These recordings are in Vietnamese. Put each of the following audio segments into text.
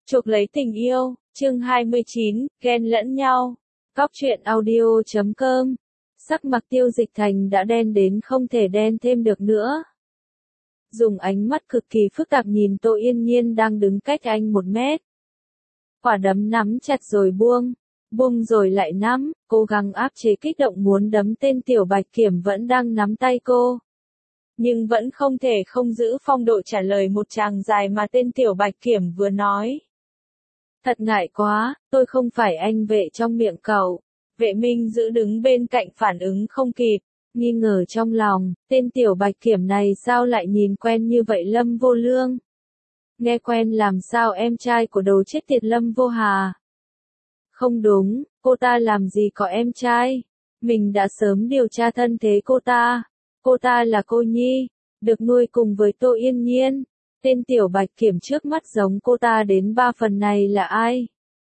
Chuộc lấy tình yêu, chương 29, ghen lẫn nhau. Góc truyện audio.com. Sắc mặt Tiêu Dịch Thành đã đen đến không thể đen thêm được nữa. Dùng ánh mắt cực kỳ phức tạp nhìn Tô Yên Nhiên đang đứng cách anh 1 mét. Quả đấm nắm chặt rồi buông rồi lại nắm, cố gắng áp chế kích động muốn đấm tên Tiểu Bạch Kiểm vẫn đang nắm tay cô. Nhưng vẫn không thể không giữ phong độ trả lời một tràng dài mà tên Tiểu Bạch Kiểm vừa nói. Thật ngại quá, tôi không phải anh vệ trong miệng cậu. Vệ Minh giữ đứng bên cạnh phản ứng không kịp, nghi ngờ trong lòng, tên Tiểu Bạch Kiểm này sao lại nhìn quen như vậy Lâm Vô Lương. Nghe quen làm sao em trai của đồ chết tiệt Lâm Vô Hà. Không đúng, cô ta làm gì có em trai. Mình đã sớm điều tra thân thế cô ta. Cô ta là cô nhi, được nuôi cùng với Tô Yên Nhiên. Tên Tiểu Bạch Kiểm trước mắt giống cô ta đến 3 phần này là ai?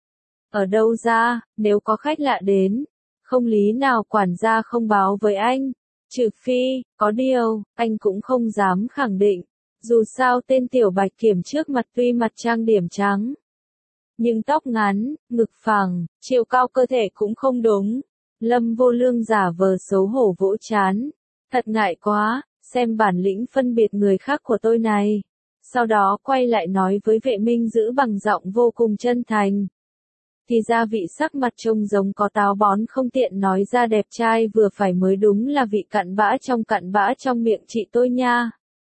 Ở đâu ra, nếu có khách lạ đến, không lý nào quản gia không báo với anh. Trừ phi, có điều, anh cũng không dám khẳng định. Dù sao tên Tiểu Bạch Kiểm trước mặt tuy mặt trang điểm trắng, nhưng tóc ngắn, ngực phẳng, chiều cao cơ thể cũng không đúng. Lâm Vô Lương giả vờ xấu hổ vỗ trán. Thật ngại quá, xem bản lĩnh phân biệt người khác của tôi này. Sau đó quay lại nói với Vệ Minh giữ bằng giọng vô cùng chân thành. Thì ra vị sắc mặt trông giống có táo bón không tiện nói ra đẹp trai vừa phải mới đúng là vị cặn bã trong miệng chị tôi nha.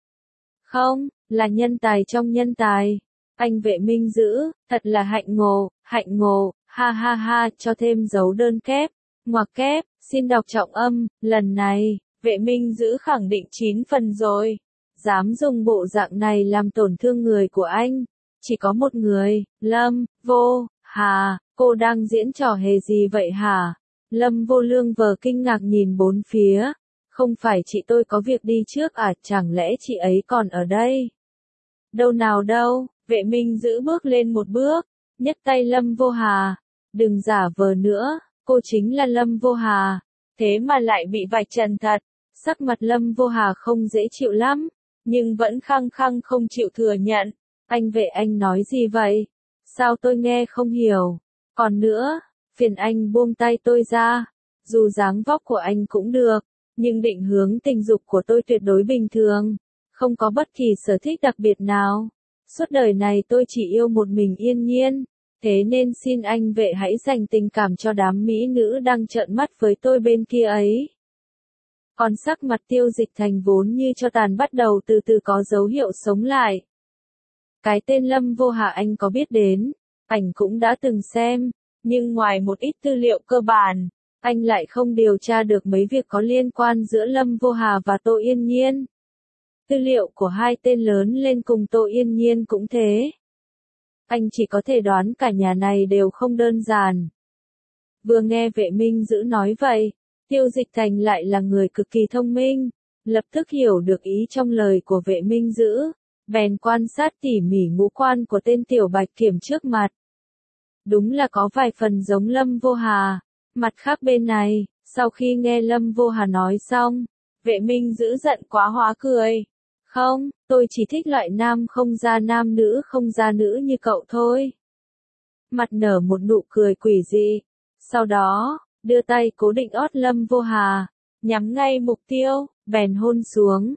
Không, là nhân tài trong nhân tài. Anh Vệ Minh giữ, thật là hạnh ngộ, ha ha ha, cho thêm dấu đơn kép, ngoặc kép, xin đọc trọng âm, lần này, Vệ Minh giữ khẳng định 9 phần rồi. Dám dùng bộ dạng này làm tổn thương người của anh. Chỉ có một người, Lâm Vô Hà, cô đang diễn trò hề gì vậy hả? Lâm Vô Lương vờ kinh ngạc nhìn bốn phía. Không phải chị tôi có việc đi trước à, chẳng lẽ chị ấy còn ở đây? Đâu nào đâu, Vệ Minh giữ bước lên một bước, nhấc tay Lâm Vô Hà. Đừng giả vờ nữa, cô chính là Lâm Vô Hà. Thế mà lại bị vạch trần thật. Sắc mặt Lâm Vô Hà không dễ chịu lắm, nhưng vẫn khăng khăng không chịu thừa nhận. Anh Vệ, anh nói gì vậy? Sao tôi nghe không hiểu? Còn nữa, phiền anh buông tay tôi ra. Dù dáng vóc của anh cũng được, nhưng định hướng tình dục của tôi tuyệt đối bình thường. Không có bất kỳ sở thích đặc biệt nào. Suốt đời này tôi chỉ yêu một mình Yên Nhiên. Thế nên xin anh Vệ hãy dành tình cảm cho đám mỹ nữ đang trợn mắt với tôi bên kia ấy. Còn sắc mặt Tiêu Dịch Thành vốn như cho tàn bắt đầu từ từ có dấu hiệu sống lại. Cái tên Lâm Vô Hà anh có biết đến, ảnh cũng đã từng xem, nhưng ngoài một ít tư liệu cơ bản, anh lại không điều tra được mấy việc có liên quan giữa Lâm Vô Hà và Tô Yên Nhiên. Tư liệu của hai tên lớn lên cùng Tô Yên Nhiên cũng thế. Anh chỉ có thể đoán cả nhà này đều không đơn giản. Vừa nghe Vệ Minh giữ nói vậy, Tiêu Dịch Thành lại là người cực kỳ thông minh, lập tức hiểu được ý trong lời của Vệ Minh giữ, bèn quan sát tỉ mỉ ngũ quan của tên Tiểu Bạch Kiểm trước mặt. Đúng là có vài phần giống Lâm Vô Hà. Mặt khác bên này, sau khi nghe Lâm Vô Hà nói xong, Vệ Minh giữ giận quá hóa cười. Không, tôi chỉ thích loại nam không ra nam nữ không ra nữ như cậu thôi. Mặt nở một nụ cười quỷ dị. Sau đó, đưa tay cố định ót Lâm Vô Hà, nhắm ngay mục tiêu, bèn hôn xuống,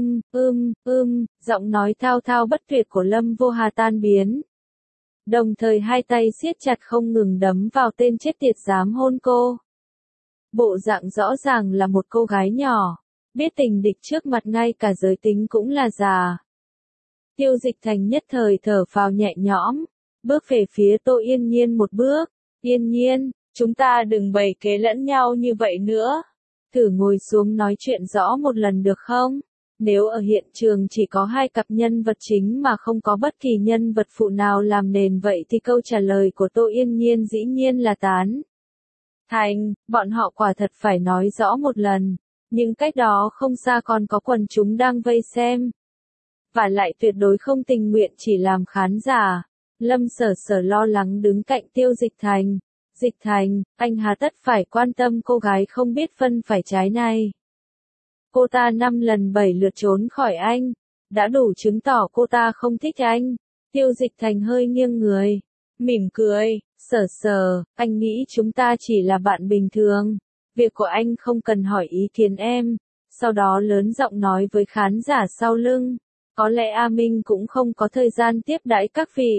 giọng nói thao thao bất tuyệt của Lâm Vô Hà tan biến. Đồng thời hai tay siết chặt không ngừng đấm vào tên chết tiệt dám hôn cô. Bộ dạng rõ ràng là một cô gái nhỏ, biết tình địch trước mặt ngay cả giới tính cũng là già. Tiêu Dịch Thành nhất thời thở phào nhẹ nhõm, bước về phía Tô Yên Nhiên một bước. Yên Nhiên, chúng ta đừng bày kế lẫn nhau như vậy nữa. Thử ngồi xuống nói chuyện rõ một lần được không? Nếu ở hiện trường chỉ có 2 cặp nhân vật chính mà không có bất kỳ nhân vật phụ nào làm nền vậy thì câu trả lời của Tô Yên Nhiên dĩ nhiên là tán thành, bọn họ quả thật phải nói rõ một lần. Nhưng cách đó không xa còn có quần chúng đang vây xem. Và lại tuyệt đối không tình nguyện chỉ làm khán giả. Lâm Sở Sở lo lắng đứng cạnh Tiêu Dịch Thành. Dịch Thành, anh hà tất phải quan tâm cô gái không biết phân phải trái này. Cô ta 5 lần 7 lượt trốn khỏi anh. Đã đủ chứng tỏ cô ta không thích anh. Tiêu Dịch Thành hơi nghiêng người, mỉm cười, Sở, anh nghĩ chúng ta chỉ là bạn bình thường. Việc của anh không cần hỏi ý kiến em. Sau đó lớn giọng nói với khán giả sau lưng. Có lẽ A Minh cũng không có thời gian tiếp đãi các vị.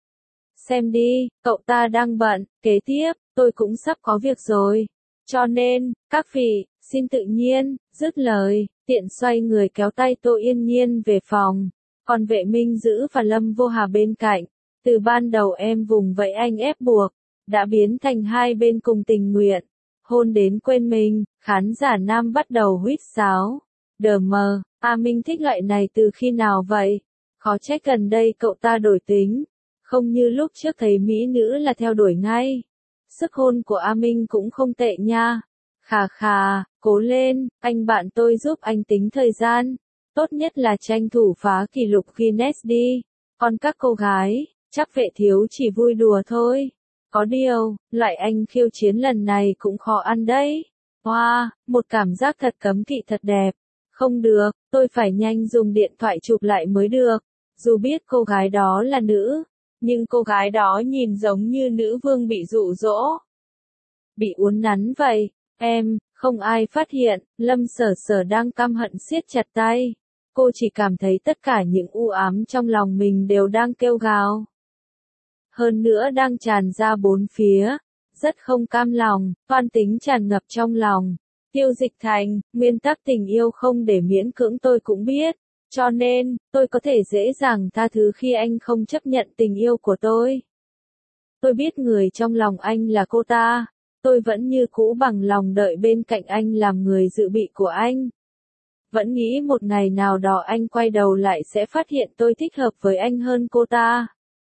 Xem đi, cậu ta đang bận, kế tiếp, tôi cũng sắp có việc rồi. Cho nên, các vị, xin tự nhiên, dứt lời, tiện xoay người kéo tay Tô Yên Nhiên về phòng. Còn Vệ Minh Dữ và Lâm Vô Hà bên cạnh. Từ ban đầu em vùng vẫy anh ép buộc, đã biến thành hai bên cùng tình nguyện. Hôn đến quên mình, khán giả nam bắt đầu huýt sáo. Đờ mờ, A Minh thích loại này từ khi nào vậy? Khó trách gần đây cậu ta đổi tính. Không như lúc trước thấy mỹ nữ là theo đuổi ngay. Sức hôn của A Minh cũng không tệ nha. Khà, cố lên, anh bạn tôi giúp anh tính thời gian. Tốt nhất là tranh thủ phá kỷ lục Guinness đi. Còn các cô gái, chắc Vệ thiếu chỉ vui đùa thôi. Có điều, loại anh khiêu chiến lần này cũng khó ăn đấy. Wow, một cảm giác thật cấm kỵ thật đẹp. Không được, tôi phải nhanh dùng điện thoại chụp lại mới được. Dù biết cô gái đó là nữ, nhưng cô gái đó nhìn giống như nữ vương bị dụ dỗ. Bị uốn nắn vậy, không ai phát hiện, Lâm Sở đang căm hận siết chặt tay. Cô chỉ cảm thấy tất cả những u ám trong lòng mình đều đang kêu gào. Hơn nữa đang tràn ra bốn phía, rất không cam lòng, toan tính tràn ngập trong lòng. Tiêu Dịch Thành, nguyên tắc tình yêu không để miễn cưỡng tôi cũng biết, cho nên, tôi có thể dễ dàng tha thứ khi anh không chấp nhận tình yêu của tôi. Tôi biết người trong lòng anh là cô ta, tôi vẫn như cũ bằng lòng đợi bên cạnh anh làm người dự bị của anh. Vẫn nghĩ một ngày nào đó anh quay đầu lại sẽ phát hiện tôi thích hợp với anh hơn cô ta.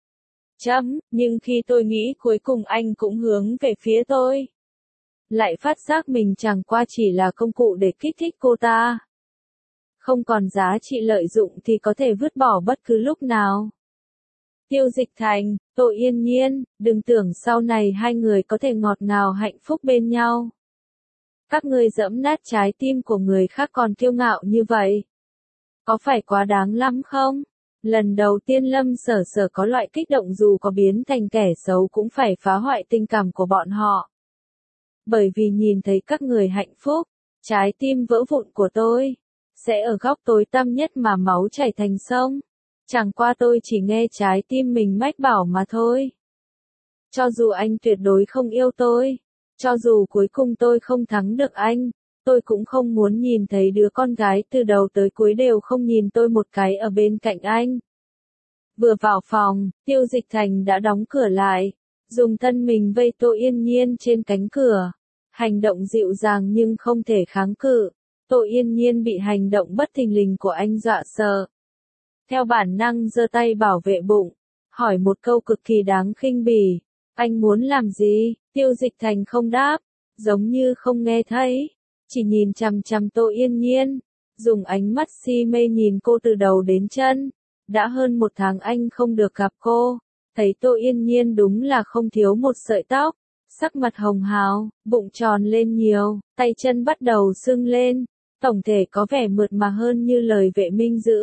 Nhưng khi tôi nghĩ cuối cùng anh cũng hướng về phía tôi, lại phát giác mình chẳng qua chỉ là công cụ để kích thích cô ta. Không còn giá trị lợi dụng thì có thể vứt bỏ bất cứ lúc nào. Tiêu Dịch Thành, Tô Yên Nhiên, đừng tưởng sau này hai người có thể ngọt ngào hạnh phúc bên nhau. Các ngươi giẫm nát trái tim của người khác còn kiêu ngạo như vậy. Có phải quá đáng lắm không? Lần đầu tiên Lâm Sở có loại kích động dù có biến thành kẻ xấu cũng phải phá hoại tình cảm của bọn họ. Bởi vì nhìn thấy các người hạnh phúc, trái tim vỡ vụn của tôi sẽ ở góc tối tăm nhất mà máu chảy thành sông. Chẳng qua tôi chỉ nghe trái tim mình mách bảo mà thôi. Cho dù anh tuyệt đối không yêu tôi, cho dù cuối cùng tôi không thắng được anh, tôi cũng không muốn nhìn thấy đứa con gái từ đầu tới cuối đều không nhìn tôi một cái ở bên cạnh anh. Vừa vào phòng, Tiêu Dịch Thành đã đóng cửa lại, dùng thân mình vây Tô Yên Nhiên trên cánh cửa. Hành động dịu dàng nhưng không thể kháng cự. Tô Yên Nhiên bị hành động bất thình lình của anh dọa sợ. Theo bản năng giơ tay bảo vệ bụng, hỏi một câu cực kỳ đáng khinh bỉ. Anh muốn làm gì? Tiêu Dịch Thành không đáp, giống như không nghe thấy, chỉ nhìn chằm chằm Tô Yên Nhiên, dùng ánh mắt si mê nhìn cô từ đầu đến chân. Đã hơn một tháng anh không được gặp cô, thấy Tô Yên Nhiên đúng là không thiếu một sợi tóc, sắc mặt hồng hào, bụng tròn lên nhiều, tay chân bắt đầu sưng lên, tổng thể có vẻ mượt mà hơn như lời Vệ Minh Dữ.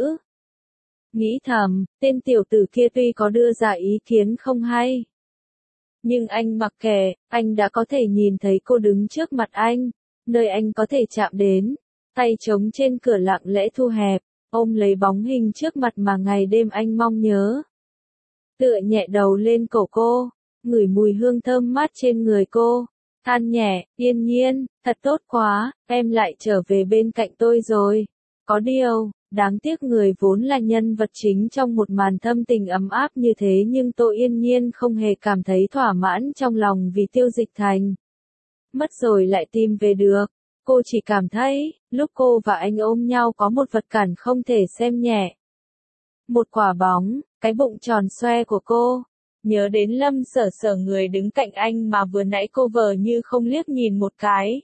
Nghĩ thầm, tên tiểu tử kia tuy có đưa ra ý kiến không hay, nhưng anh mặc kệ, anh đã có thể nhìn thấy cô đứng trước mặt anh, nơi anh có thể chạm đến, tay trống trên cửa lặng lẽ thu hẹp, ôm lấy bóng hình trước mặt mà ngày đêm anh mong nhớ. Tựa nhẹ đầu lên cổ cô, ngửi mùi hương thơm mát trên người cô, than nhẹ, Yên Nhiên, thật tốt quá, em lại trở về bên cạnh tôi rồi. Có điều, đáng tiếc người vốn là nhân vật chính trong một màn thâm tình ấm áp như thế nhưng Tô Yên Nhiên không hề cảm thấy thỏa mãn trong lòng vì Tiêu Dịch Thành. Mất rồi lại tìm về được, cô chỉ cảm thấy, lúc cô và anh ôm nhau có một vật cản không thể xem nhẹ. Một quả bóng, cái bụng tròn xoe của cô. Nhớ đến Lâm Sở người đứng cạnh anh mà vừa nãy cô vờ như không liếc nhìn một cái.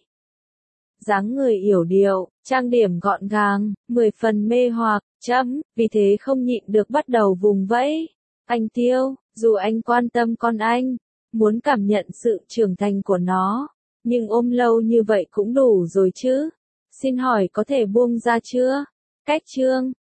Dáng người yểu điệu, trang điểm gọn gàng, 10 phần mê hoặc, vì thế không nhịn được bắt đầu vùng vẫy. Anh Tiêu, dù anh quan tâm con anh, muốn cảm nhận sự trưởng thành của nó, nhưng ôm lâu như vậy cũng đủ rồi chứ. Xin hỏi có thể buông ra chưa? Cách chương